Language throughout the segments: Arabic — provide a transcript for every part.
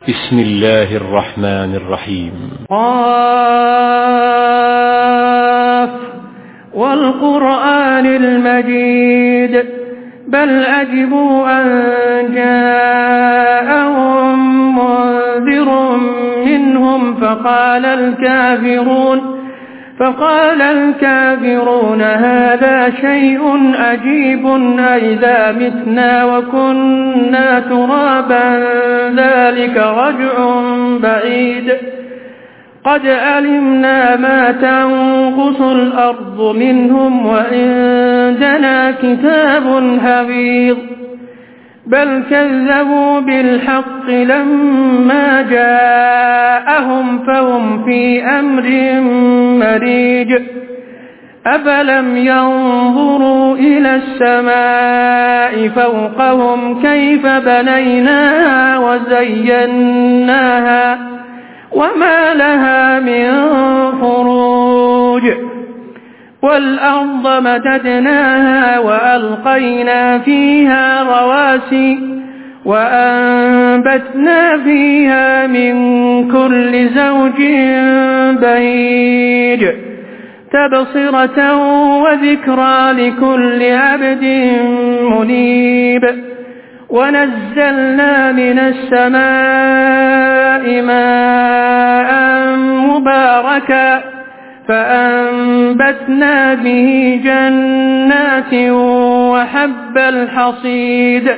بسم الله الرحمن الرحيم. قاف والقرآن المجيد بل أجبوا أن جاءهم منذر منهم فقال الكافرون هذا شيء عجيب أئذا متنا وكنا ترابا ذلك رجع بعيد قد علمنا ما تنقص الأرض منهم وعندنا كتاب حفيظ بل كذبوا بالحق لما جاءهم فهم في أمر مريج أفلم ينظروا إلى السماء فوقهم كيف بنيناها وزيناها وما لها من فروج والأرض مددناها وألقينا فيها رواسي وأنبتنا فيها من كل زوج بهيج تبصرة وذكرى لكل عبد منيب ونزلنا من السماء ماء مباركا فأنبتنا به جنات وحب الحصيد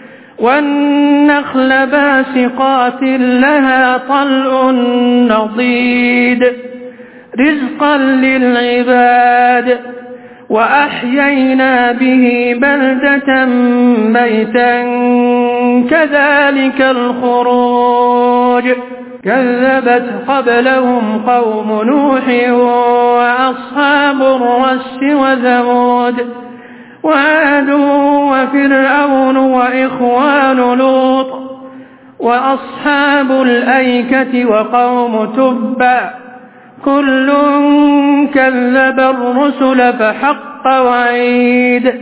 والنخل باسقات لها طلع نضيد رزقا للعباد وأحيينا به بلدة ميتا كذلك الخروج كذبت قبلهم قوم نوح وأصحاب الرس وثمود وعاد وفرعون وإخوان لوط وأصحاب الأيكة وقوم تبع كل كذب الرسل فحق وعيد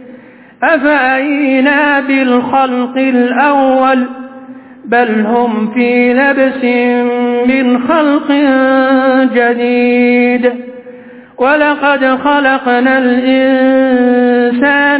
أفأينا بالخلق الأول بل هم في لبس من خلق جديد ولقد خلقنا الإنسان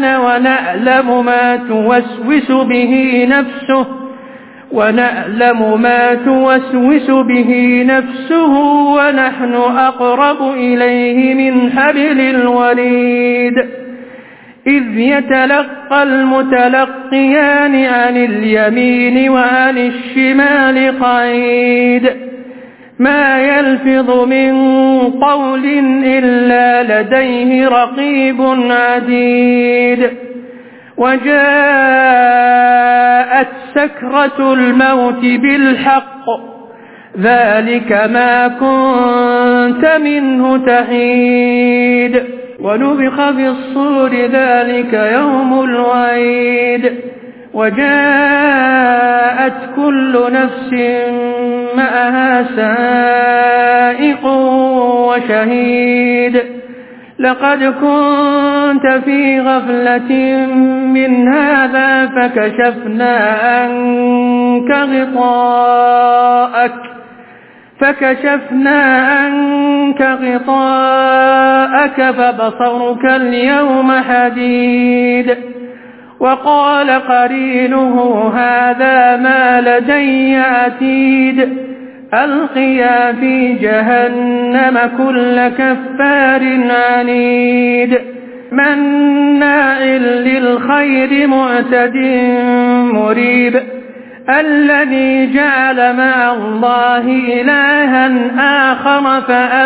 ونعلم ما توسوس به نفسه ونحن أقرب إليه من حبل الوريد إذ يتلقى المتلقيان عن اليمين وعن الشمال قعيد ما يلفظ من قول إلا لديه رقيب عتيد وجاءت سكرة الموت بالحق ذلك ما كنت منه تحيد ونفخ في الصور ذلك يوم الوعيد وجاءت كل نفس معها سائق وشهيد لقد كنت في غفلة من هذا فكشفنا عنك غطاءك فبصرك اليوم حديد وقال قرينه هذا ما لدي عتيد ألقيا في جهنم كل كفار عنيد مناع للخير معتد مريب الذي جعل مع الله إلها آخر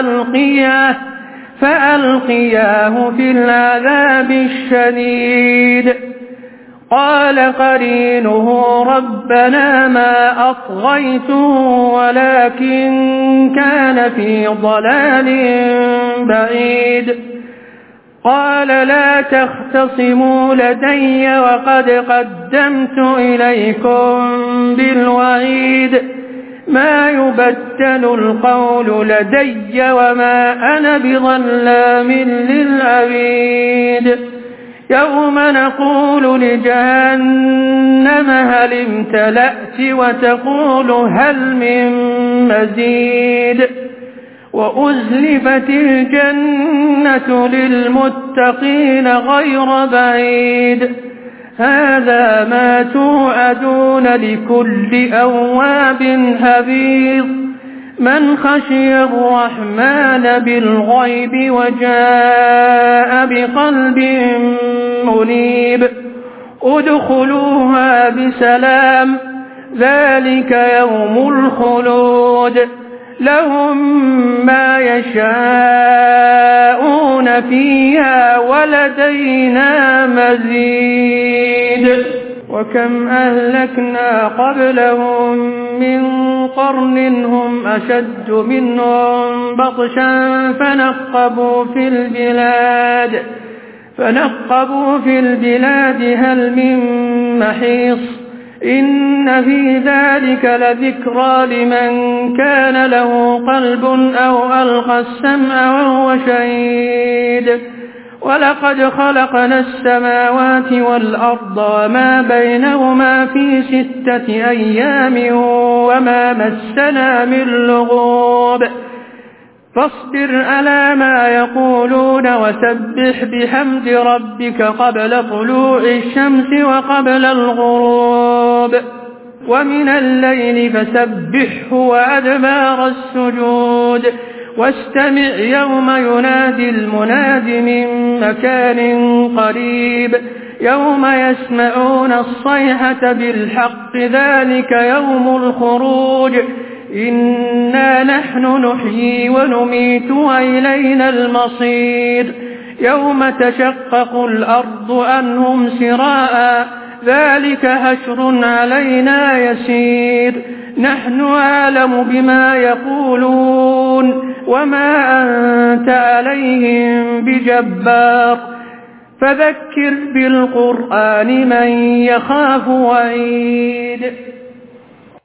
فألقياه في العذاب الشديد قال قرينه ربنا ما أطغيته ولكن كان في ضلال بعيد قال لا تختصموا لدي وقد قدمت إليكم بالوعيد ما يبدل القول لدي وما أنا بظلام للعبيد يوم نقول لجهنم هل امتلأت وتقول هل من مزيد وأزلفت الجنة للمتقين غير بعيد هذا ما توعدون لكل أواب حفيظ من خشي الرحمن بالغيب وجاء بقلب منيب ادخلوها بسلام ذلك يوم الخلود لهم ما يشاءون فيها ولدينا مزيد وكم أهلكنا قبلهم من قرن هم أشد منهم بطشا فنقبوا في البلاد هل من محيص إن في ذلك لذكرى لمن كان له قلب أو ألقى السمع وهو شهيد ولقد خلقنا السماوات والأرض وما بينهما في 6 أيام وما مسنا من لغوب فاصبر على ما يقولون وسبح بحمد ربك قبل طلوع الشمس وقبل الغروب ومن الليل فسبحه وأدبار السجود واستمع يوم ينادي المناد من مكان قريب يوم يسمعون الصيحة بالحق ذلك يوم الخروج إنا نحن نحيي ونميت وإلينا المصير يوم تشقق الأرض عنهم سراء ذلك حشر علينا يسير نحن أعلم بما يقولون وما أنت عليهم بجبار فذكر بالقرآن من يخاف وعيد